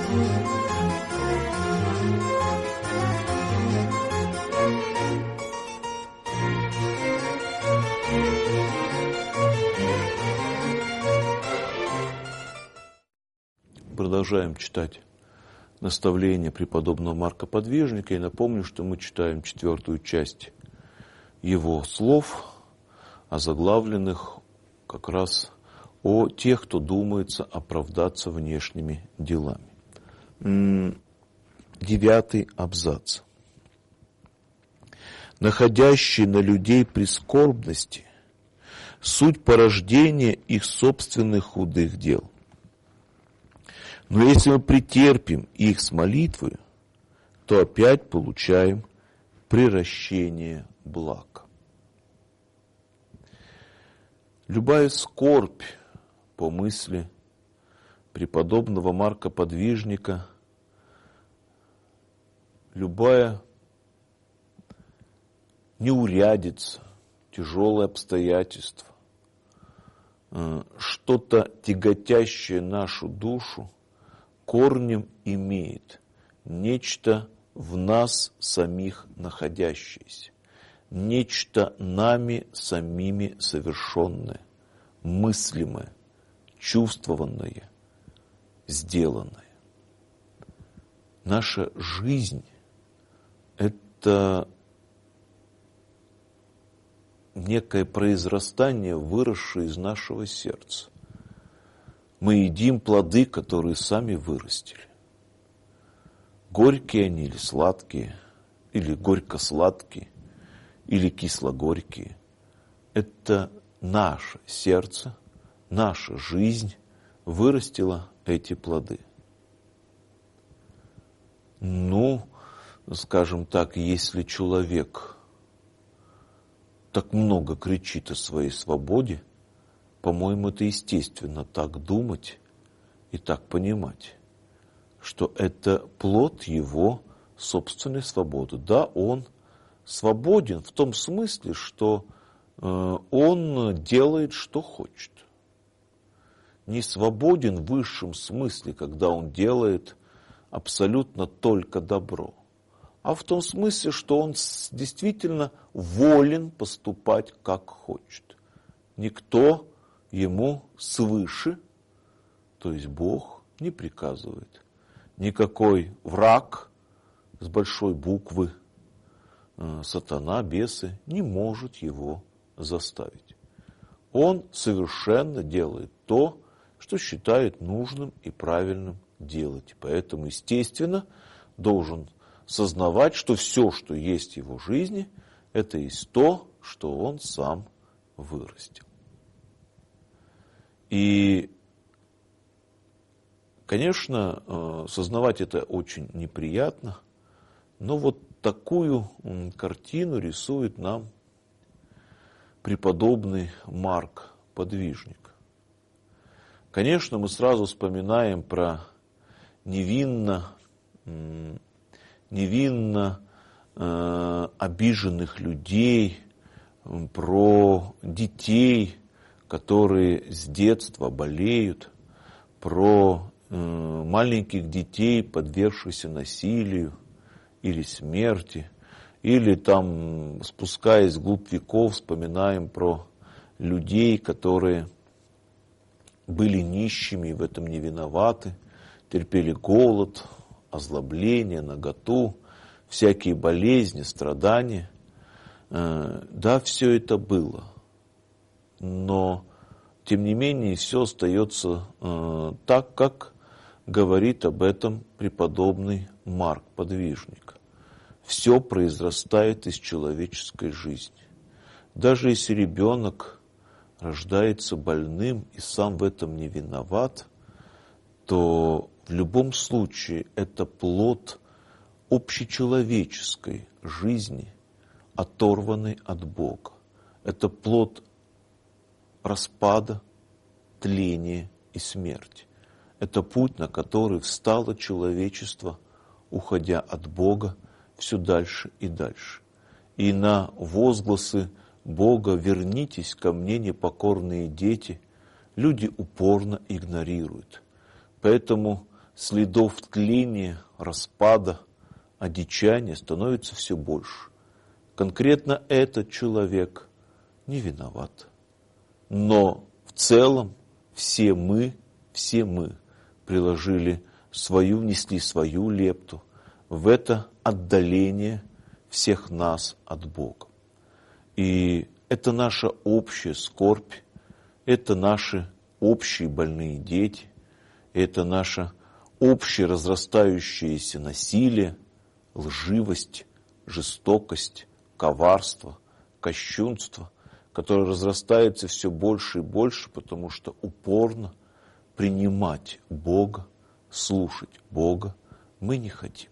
Продолжаем читать наставления преподобного Марка Подвижника. И напомню, что мы читаем 4-ю часть его слов, озаглавленных как раз о тех, кто думается оправдаться внешними делами. 9-й абзац. Находящие на людей прискорбности суть порождения их собственных худых дел. Но если мы претерпим их с молитвой, то опять получаем приращение благ. Любая скорбь, по мысли преподобного Марка Подвижника, любая неурядица, тяжелое обстоятельство, что-то тяготящее нашу душу, корнем имеет нечто в нас самих находящееся, нечто нами самими совершенное, мыслимое, чувствованное, сделанное. Наша жизнь – это некое произрастание, выросшее из нашего сердца. Мы едим плоды, которые сами вырастили. Горькие они или сладкие, или горько-сладкие, или кисло-горькие. Это наше сердце, наша жизнь вырастила эти плоды. Скажем так, если человек так много кричит о своей свободе, по-моему, это естественно так думать и так понимать, что это плод его собственной свободы. Да, он свободен в том смысле, что он делает, что хочет. Не свободен в высшем смысле, когда он делает абсолютно только добро, а в том смысле, что он действительно волен поступать, как хочет. Никто ему свыше, то есть Бог, не приказывает. Никакой враг с большой буквы, сатана, бесы, не может его заставить. Он совершенно делает то, что считает нужным и правильным делать. Поэтому, естественно, должен сознавать, что все, что есть в его жизни, это есть то, что он сам вырастил. И, конечно, сознавать это очень неприятно, но вот такую картину рисует нам преподобный Марк Подвижник. Конечно, мы сразу вспоминаем про невинно обиженных людей, про детей, которые с детства болеют, про маленьких детей, подвергшихся насилию или смерти, или там, спускаясь вглубь веков, вспоминаем про людей, которые были нищими и в этом не виноваты, терпели голод, озлобление, наготу, всякие болезни, страдания. Да, все это было. Но, тем не менее, все остается так, как говорит об этом преподобный Марк Подвижник. Все произрастает из человеческой жизни. Даже если ребенок рождается больным и сам в этом не виноват, то в любом случае это плод общечеловеческой жизни, оторванный от Бога. Это плод распада, тления и смерти. Это путь, на который встало человечество, уходя от Бога все дальше и дальше. И на возгласы Бога «вернитесь ко мне, непокорные дети» люди упорно игнорируют. Поэтому следов тления, распада, одичания становится все больше. Конкретно этот человек не виноват. Но в целом все мы приложили внесли свою лепту в это отдаление всех нас от Бога. И это наша общая скорбь, это наши общие больные дети, это наше общее разрастающееся насилие, лживость, жестокость, коварство, кощунство, которое разрастается все больше и больше, потому что упорно принимать Бога, слушать Бога мы не хотим.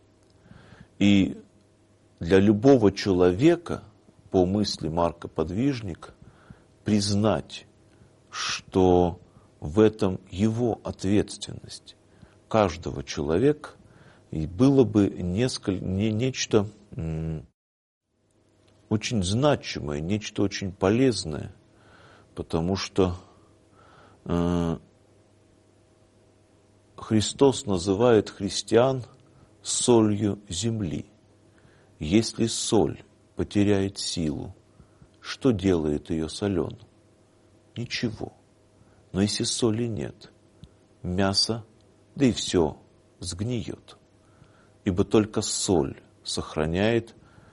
И для любого человека, по мысли Марка Подвижника, признать, что в этом его ответственность каждого человека, и было бы нечто очень значимое, нечто очень полезное, потому что Христос называет христиан солью земли. Если соль потеряет силу, что делает ее соленой? Ничего. Но если соли нет, мясо, да и все сгниет. Ибо только соль сохраняет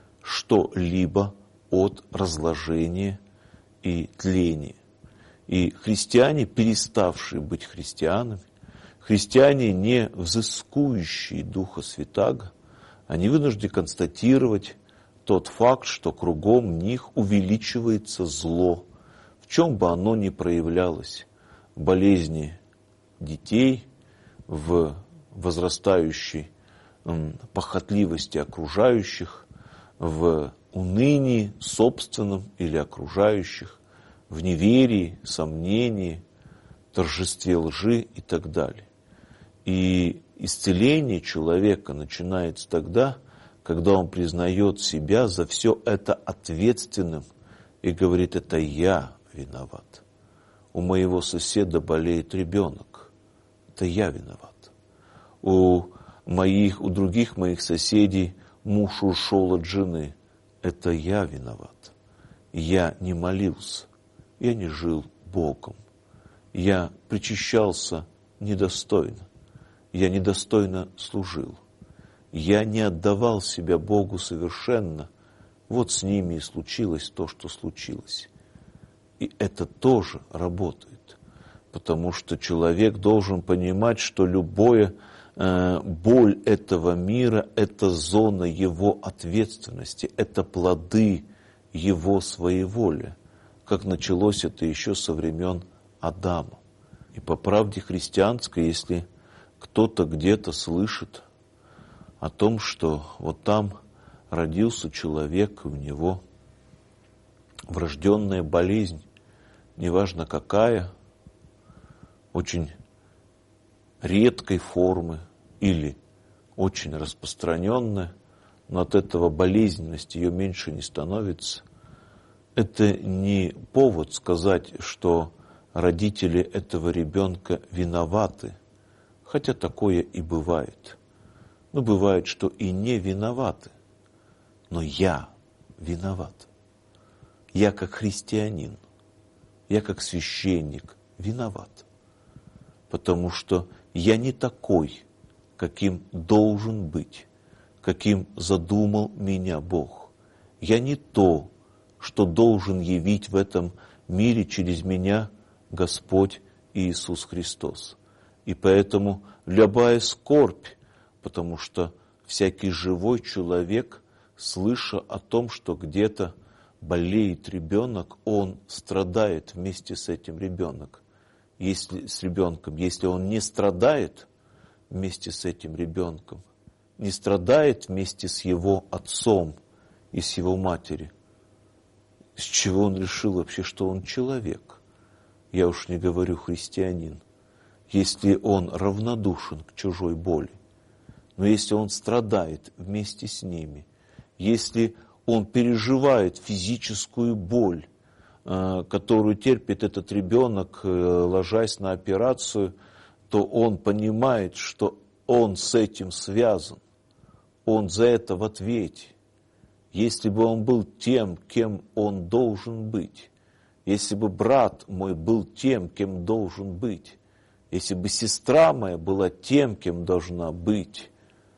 что-либо от разложения и тления. И христиане, переставшие быть христианами, христиане, не взыскующие Духа Святаго, они вынуждены констатировать тот факт, что кругом них увеличивается зло, в чем бы оно ни проявлялось, в болезни детей, в возрастающей похотливости окружающих, в унынии собственном или окружающих, в неверии, сомнении, торжестве лжи и так далее. И исцеление человека начинается тогда, когда он признает себя за все это ответственным и говорит: это я виноват. У моего соседа болеет ребенок. Это я виноват. У других моих соседей муж ушел от жены. Это я виноват. Я не молился. Я не жил Богом. Я причащался недостойно. Я недостойно служил. Я не отдавал себя Богу совершенно. Вот с ними и случилось то, что случилось. И это тоже работает. Потому что человек должен понимать, что любая боль этого мира – это зона его ответственности, это плоды его своеволия. Как началось это еще со времен Адама. И по правде христианской, если кто-то где-то слышит о том, что вот там родился человек, у него врожденная болезнь, неважно какая, очень редкой формы или очень распространенная, но от этого болезненность ее меньше не становится, это не повод сказать, что родители этого ребенка виноваты, хотя такое и бывает. Но бывает, что и не виноваты. Но я виноват. Я как христианин, я как священник виноват. Потому что я не такой, каким должен быть, каким задумал меня Бог. Я не то, что должен явить в этом мире через меня Господь Иисус Христос. И поэтому любая скорбь, потому что всякий живой человек, слыша о том, что где-то болеет ребенок, он страдает вместе с этим ребенком. Если он не страдает вместе с этим ребенком, не страдает вместе с его отцом и с его матерью, с чего он решил вообще, что он человек? Я уж не говорю христианин. Если он равнодушен к чужой боли, но если он страдает вместе с ними, если он переживает физическую боль, которую терпит этот ребенок, ложась на операцию, то он понимает, что он с этим связан, он за это в ответе. Если бы он был тем, кем он должен быть, если бы брат мой был тем, кем должен быть, если бы сестра моя была тем, кем должна быть,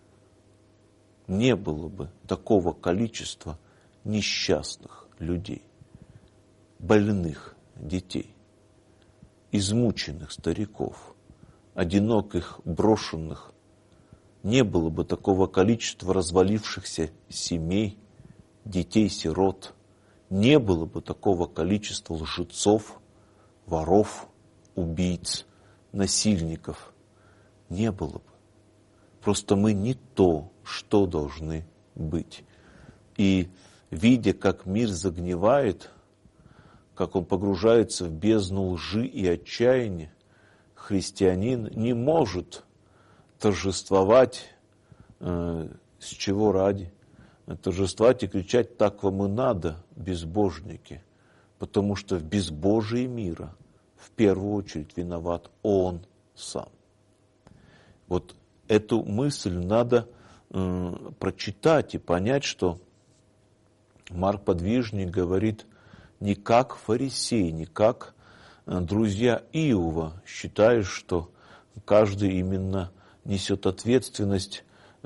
не было бы такого количества несчастных людей, больных детей, измученных стариков, одиноких, брошенных. Не было бы такого количества развалившихся семей, детей-сирот. Не было бы такого количества лжецов, воров, убийц, насильников. Не было бы. Просто мы не то, что должны быть. И видя, как мир загнивает, как он погружается в бездну лжи и отчаяния, христианин не может торжествовать, с чего ради, торжествовать и кричать «так вам и надо, безбожники», потому что в безбожии мира в первую очередь виноват он сам. Вот эту мысль надо прочитать и понять, что Марк Подвижник говорит не как фарисей, не как друзья Иова, считая, что каждый именно несет ответственность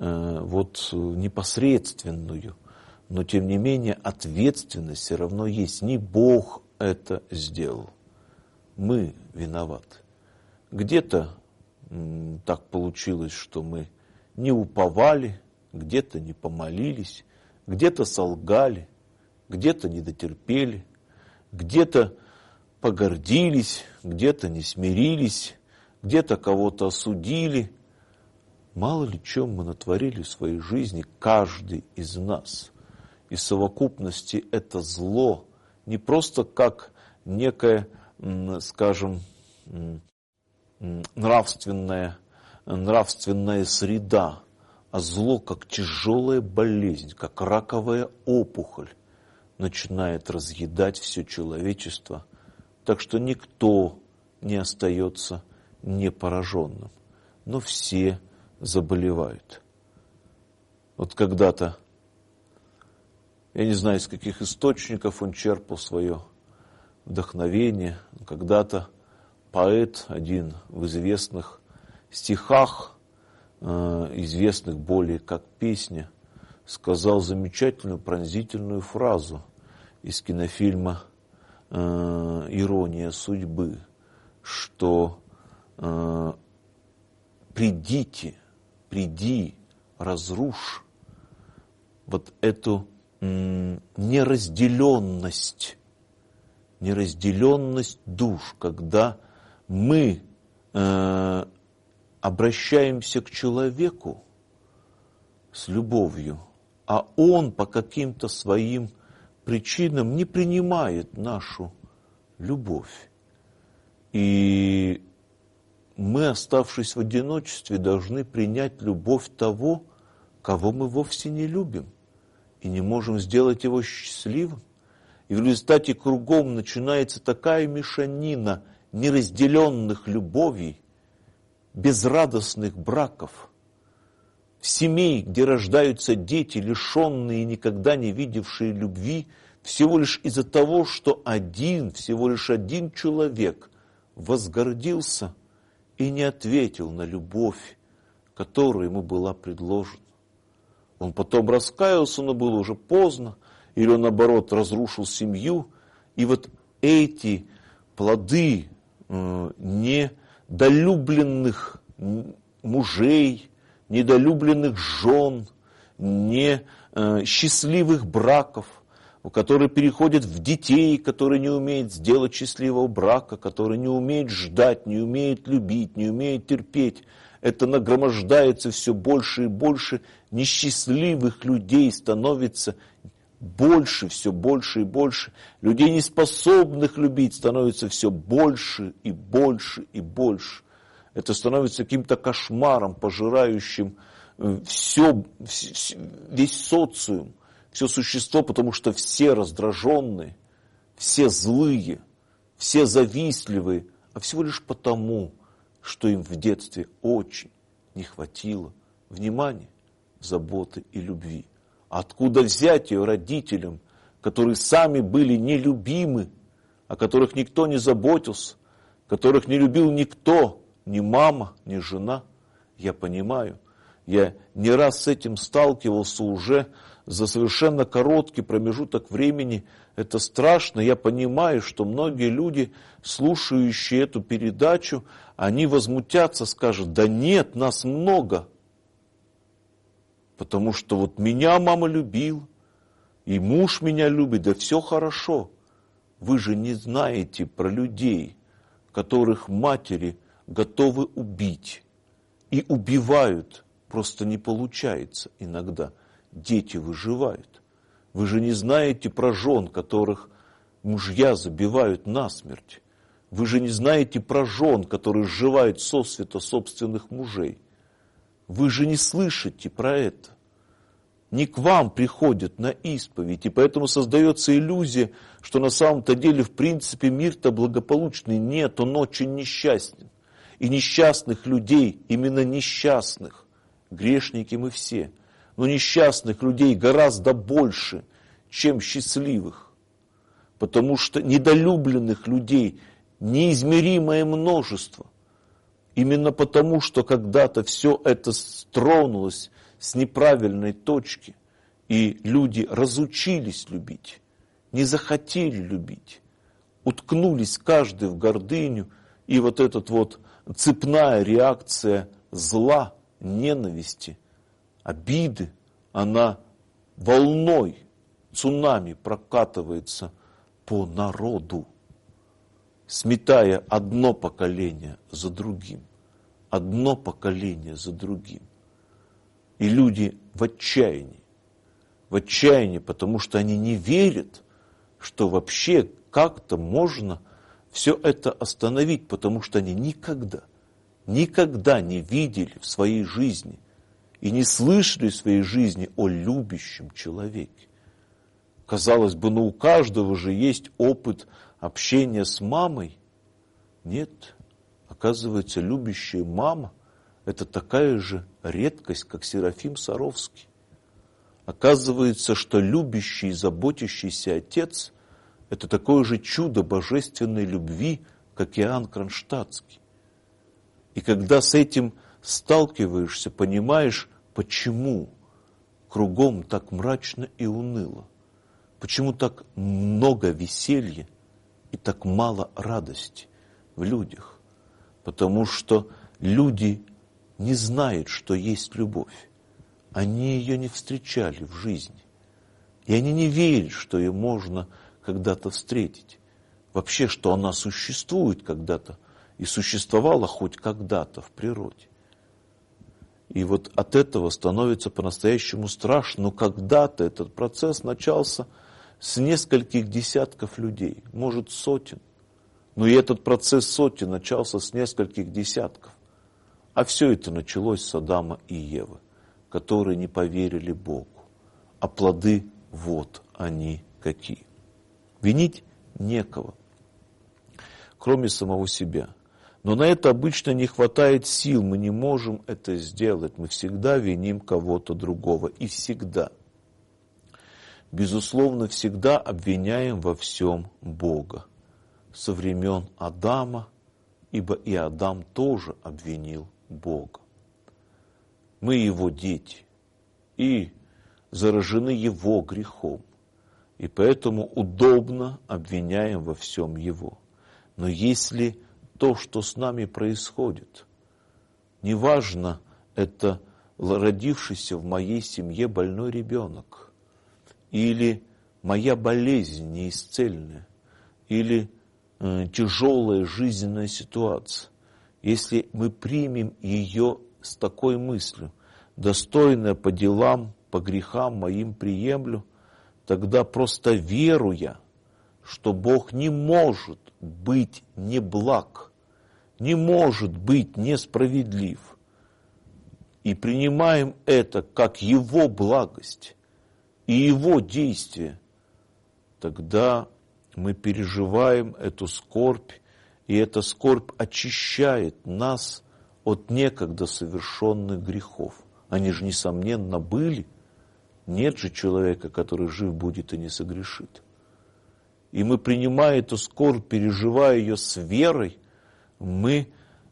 непосредственную, но тем не менее ответственность все равно есть. Не Бог это сделал, мы виноваты. Где-то так получилось, что мы не уповали, где-то не помолились, где-то солгали, где-то не дотерпели, где-то погордились, где-то не смирились, где-то кого-то осудили. Мало ли чем мы натворили в своей жизни, каждый из нас. И в совокупности это зло не просто как некая, скажем, нравственная среда, а зло как тяжелая болезнь, как раковая опухоль начинает разъедать все человечество, так что никто не остается непораженным, но все заболевают. Вот когда-то, я не знаю, из каких источников он черпал свое вдохновение, когда-то поэт один в известных стихах, известных более как песня, сказал замечательную пронзительную фразу из кинофильма «Ирония судьбы», что приди, разрушь вот эту неразделенность душ, когда мы обращаемся к человеку с любовью, а он по каким-то своим причинам не принимает нашу любовь. И мы, оставшись в одиночестве, должны принять любовь того, кого мы вовсе не любим и не можем сделать его счастливым. И в результате кругом начинается такая мешанина неразделенных любовей, безрадостных браков, семей, где рождаются дети, лишенные и никогда не видевшие любви, всего лишь из-за того, что всего лишь один человек возгордился и не ответил на любовь, которая ему была предложена. Он потом раскаялся, но было уже поздно, или он, наоборот, разрушил семью. И вот эти плоды недолюбленных мужей, недолюбленных жен, несчастливых браков, которые переходят в детей, которые не умеют сделать счастливого брака, которые не умеют ждать, не умеют любить, не умеют терпеть. Это нагромождается все больше и больше, несчастливых людей становится больше, все больше и больше. Людей, неспособных любить, становится все больше и больше и больше. Это становится каким-то кошмаром, пожирающим весь социум, все существо, потому что все раздраженные, все злые, все завистливые, а всего лишь потому что им в детстве очень не хватило внимания, заботы и любви. Откуда взять ее родителям, которые сами были нелюбимы, о которых никто не заботился, которых не любил никто, ни мама, ни жена? Я понимаю, я не раз с этим сталкивался уже за совершенно короткий промежуток времени. Это страшно. Я понимаю, что многие люди, слушающие эту передачу, они возмутятся, скажут: да нет, нас много. Потому что вот меня мама любила, и муж меня любит, да все хорошо. Вы же не знаете про людей, которых матери готовы убить и убивают. Просто не получается иногда. Дети выживают. Вы же не знаете про жен, которых мужья забивают насмерть. Вы же не знаете про жен, которые сживают сосвета собственных мужей. Вы же не слышите про это. Не к вам приходят на исповедь, и поэтому создается иллюзия, что на самом-то деле, в принципе, мир-то благополучный. Нет, он очень несчастен. И несчастных людей, именно несчастных, грешники мы все, но несчастных людей гораздо больше, чем счастливых. Потому что недолюбленных людей неизмеримое множество. Именно потому, что когда-то все это стронулось с неправильной точки, и люди разучились любить, не захотели любить, уткнулись каждый в гордыню, и вот эта вот цепная реакция зла, ненависти, обиды, она волной, цунами прокатывается по народу, сметая одно поколение за другим, одно поколение за другим. И люди в отчаянии, потому что они не верят, что вообще как-то можно все это остановить, потому что они никогда не видели в своей жизни и не слышали в своей жизни о любящем человеке. Казалось бы, у каждого же есть опыт общения с мамой. Нет, оказывается, любящая мама – это такая же редкость, как Серафим Саровский. Оказывается, что любящий и заботящийся отец – это такое же чудо божественной любви, как Иоанн Кронштадтский. И когда с этим сталкиваешься, понимаешь, почему кругом так мрачно и уныло, почему так много веселья и так мало радости в людях. Потому что люди не знают, что есть любовь. Они ее не встречали в жизни. И они не верят, что ее можно когда-то встретить. Вообще, что она существует когда-то и существовала хоть когда-то в природе. И вот от этого становится по-настоящему страшно. Но когда-то этот процесс начался с нескольких десятков людей, может, сотен. Но и этот процесс сотен начался с нескольких десятков. А все это началось с Адама и Евы, которые не поверили Богу. А плоды вот они какие. Винить некого, кроме самого себя. Но на это обычно не хватает сил, мы не можем это сделать. Мы всегда виним кого-то другого. И всегда, безусловно, всегда обвиняем во всем Бога. Со времен Адама, ибо и Адам тоже обвинил Бога. Мы его дети и заражены его грехом. И поэтому удобно обвиняем во всем его. Но если то, что с нами происходит, неважно, это родившийся в моей семье больной ребенок, или моя болезнь неисцельная, или тяжелая жизненная ситуация, если мы примем ее с такой мыслью, достойная по делам, по грехам моим приемлю, тогда просто веруя, что Бог не может быть неблаг, не может быть несправедлив, и принимаем это как Его благость и Его действие, тогда мы переживаем эту скорбь И эта скорбь очищает нас от некогда совершенных грехов. Они же, несомненно, были. Нет же человека, который жив будет и не согрешит. И мы, принимая эту скорбь, переживая ее с верой, мы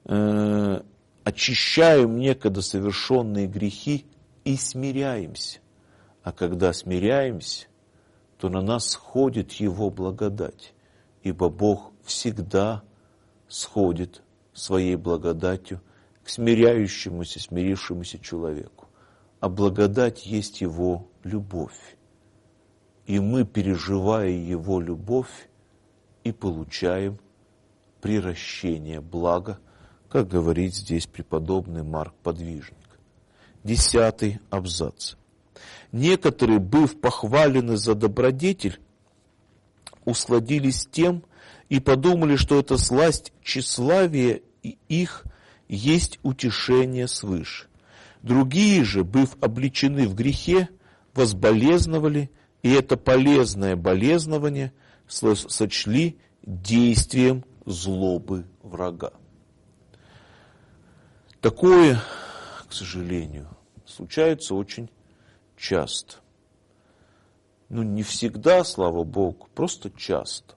очищаем некогда совершенные грехи и смиряемся. А когда смиряемся, то на нас сходит Его благодать. Ибо Бог всегда сходит своей благодатью к смиряющемуся, смирившемуся человеку. А благодать есть Его любовь. И мы, переживая Его любовь, и получаем приращение блага, как говорит здесь преподобный Марк Подвижник. 10 абзац. Некоторые, быв похвалены за добродетель, усладились тем и подумали, что эта сласть тщеславия их есть утешение свыше. Другие же, быв обличены в грехе, возболезновали, и это полезное болезнование сочли действием злобы врага. Такое, к сожалению, случается очень часто. Не всегда, слава Богу, просто часто.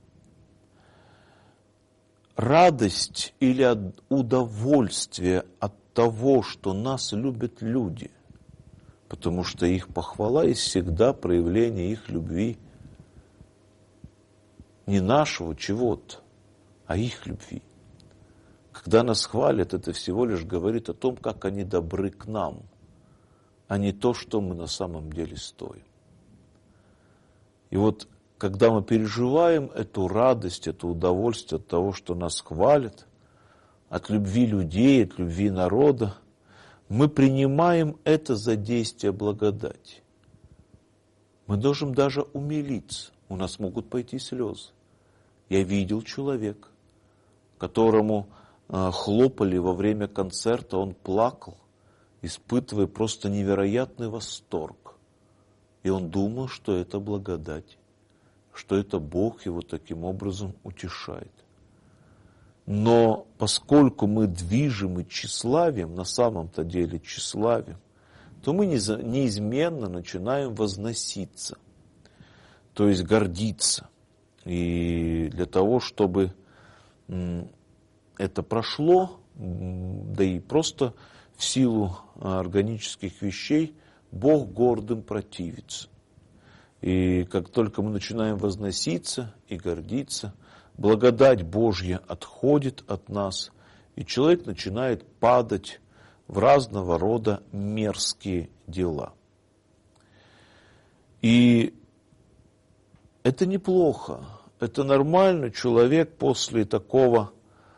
Радость или удовольствие от того, что нас любят люди, потому что их похвала есть всегда проявление их любви, не нашего чего-то, а их любви. Когда нас хвалят, это всего лишь говорит о том, как они добры к нам, а не то, что мы на самом деле стоим. И вот, когда мы переживаем эту радость, это удовольствие от того, что нас хвалят, от любви людей, от любви народа, мы принимаем это за действие благодати. Мы можем даже умилиться, у нас могут пойти слезы. Я видел человека, которому хлопали во время концерта, он плакал, испытывая просто невероятный восторг. И он думал, что это благодать, что это Бог его таким образом утешает. Но поскольку мы движимы тщеславием, на самом-то деле тщеславием, то мы неизменно начинаем возноситься, то есть гордиться. И для того, чтобы это прошло, да и просто в силу органических вещей, Бог гордым противится. И как только мы начинаем возноситься и гордиться, благодать Божья отходит от нас, и человек начинает падать в разного рода мерзкие дела. И это неплохо, это нормально. Человек после такого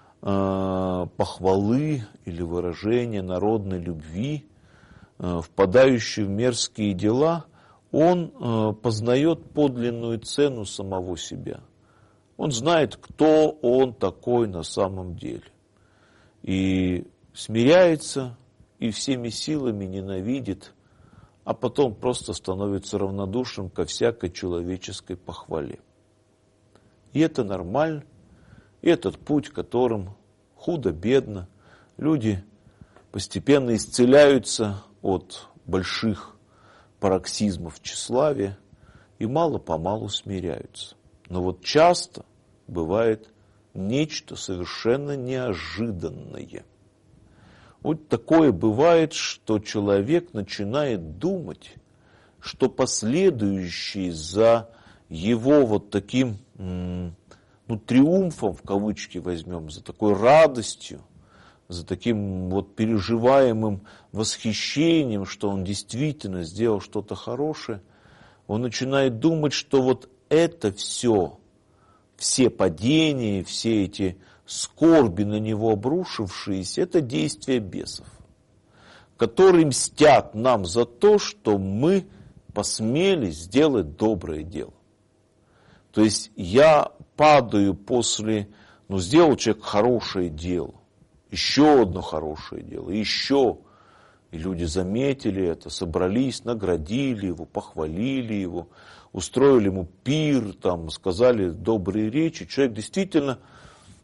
похвалы или выражения народной любви, впадающий в мерзкие дела, он познает подлинную цену самого себя. Он знает, кто он такой на самом деле. И смиряется, и всеми силами ненавидит, а потом просто становится равнодушным ко всякой человеческой похвале. И это нормально. И этот путь, которым худо-бедно люди постепенно исцеляются от больших пароксизмов тщеславия и мало-помалу смиряются. Но вот часто бывает нечто совершенно неожиданное. Вот такое бывает, что человек начинает думать, что последующие за его вот таким триумфом, в кавычки возьмем, за такой радостью, за таким вот переживаемым восхищением, что он действительно сделал что-то хорошее, он начинает думать, что вот это все падения, все эти скорби на него обрушившиеся, это действие бесов, которые мстят нам за то, что мы посмели сделать доброе дело. То есть я падаю после, сделал человек хорошее дело, еще одно хорошее дело, еще. И люди заметили это, собрались, наградили его, похвалили его, устроили ему пир, сказали добрые речи. Человек действительно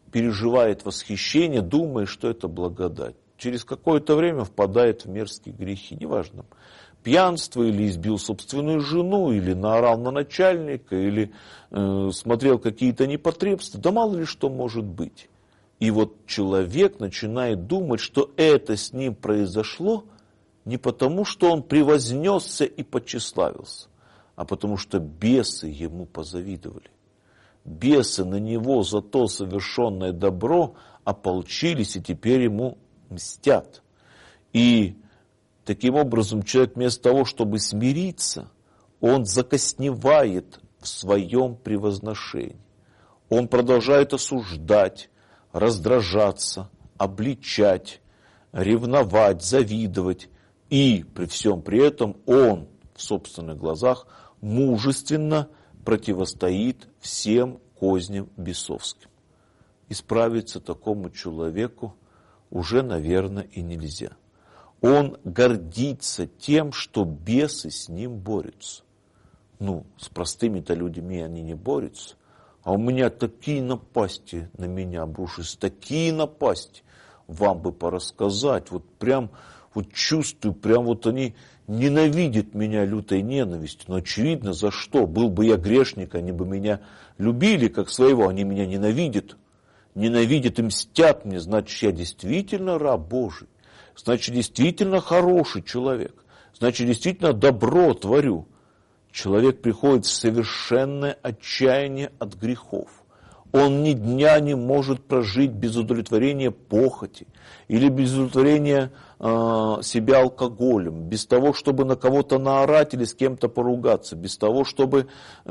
переживает восхищение, думая, что это благодать. Через какое-то время впадает в мерзкие грехи, неважно, пьянство, или избил собственную жену, или наорал на начальника, или смотрел какие-то непотребства, да мало ли что может быть. И вот человек начинает думать, что это с ним произошло не потому, что он превознесся и почеславился, а потому что бесы ему позавидовали. Бесы на него за то совершенное добро ополчились и теперь ему мстят. И таким образом человек вместо того, чтобы смириться, он закосневает в своем превозношении. Он продолжает осуждать, раздражаться, обличать, ревновать, завидовать. И при всем при этом он в собственных глазах мужественно противостоит всем козням бесовским. Исправиться такому человеку уже, наверное, и нельзя. Он гордится тем, что бесы с ним борются. С простыми-то людьми они не борются. А у меня такие напасти на меня обрушились, такие напасти. Вам бы порассказать, чувствую, они ненавидят меня лютой ненавистью. Но очевидно, за что? Был бы я грешник, они бы меня любили как своего, они меня ненавидят. Ненавидят и мстят мне, значит, я действительно раб Божий. Значит, действительно хороший человек. Значит, действительно добро творю. Человек приходит в совершенное отчаяние от грехов. Он ни дня не может прожить без удовлетворения похоти или без удовлетворения себя алкоголем, без того, чтобы на кого-то наорать или с кем-то поругаться, без того, чтобы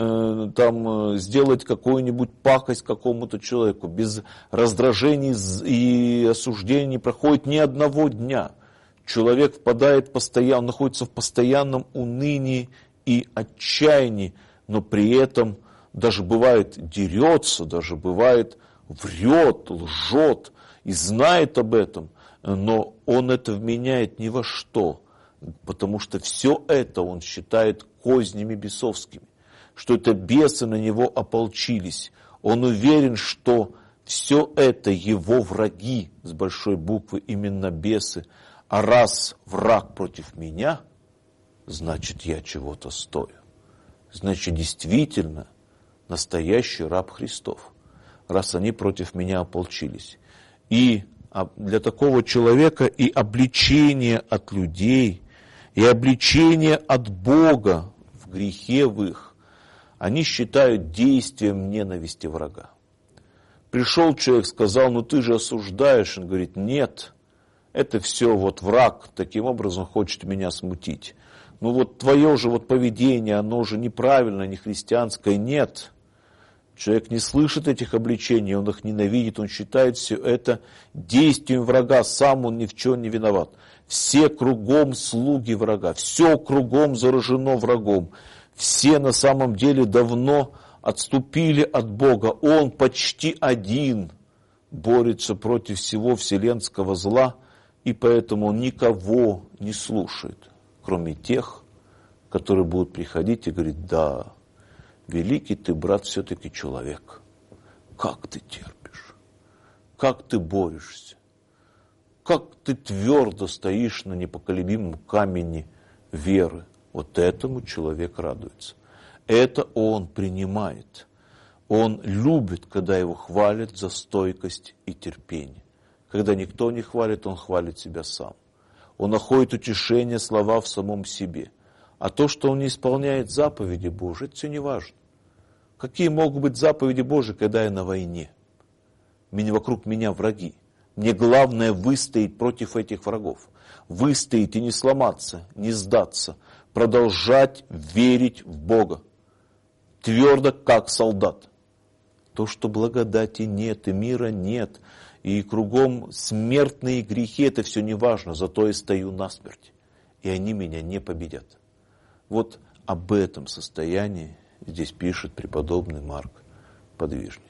сделать какую-нибудь пакость какому-то человеку, без раздражений и осуждений не проходит ни одного дня. Человек находится в постоянном унынии и отчаянии, но при этом даже бывает дерется, даже бывает врет, лжет и знает об этом, но он это вменяет ни во что, потому что все это он считает кознями бесовскими, что это бесы на него ополчились. Он уверен, что все это его враги с большой буквы, именно бесы, а раз враг против меня, значит, я чего-то стою. Значит, действительно настоящий раб Христов, раз они против меня ополчились. И для такого человека и обличение от людей, и обличение от Бога в грехе в их, они считают действием ненависти врага. Пришел человек, сказал, ты же осуждаешь. Он говорит, нет, это все враг таким образом хочет меня смутить. Твое же поведение, оно же неправильное, не христианское. Нет. Человек не слышит этих обличений, он их ненавидит, он считает все это действием врага, сам он ни в чем не виноват. Все кругом слуги врага, все кругом заражено врагом. Все на самом деле давно отступили от Бога. Он почти один борется против всего вселенского зла, и поэтому он никого не слушает, кроме тех, которые будут приходить и говорить, да, великий ты, брат, все-таки человек. Как ты терпишь? Как ты борешься? Как ты твердо стоишь на непоколебимом камне веры? Этому человек радуется. Это он принимает. Он любит, когда его хвалят за стойкость и терпение. Когда никто не хвалит, он хвалит себя сам. Он находит утешение, слова в самом себе. А то, что он не исполняет заповеди Божьи, это все не важно. Какие могут быть заповеди Божьи, когда я на войне? Вокруг меня враги. Мне главное выстоять против этих врагов. Выстоять и не сломаться, не сдаться. Продолжать верить в Бога. Твердо, как солдат. То, что благодати нет, и мира нет, и кругом смертные грехи, это все не важно, зато я стою насмерть. И они меня не победят. Об этом состоянии здесь пишет преподобный Марк Подвижник.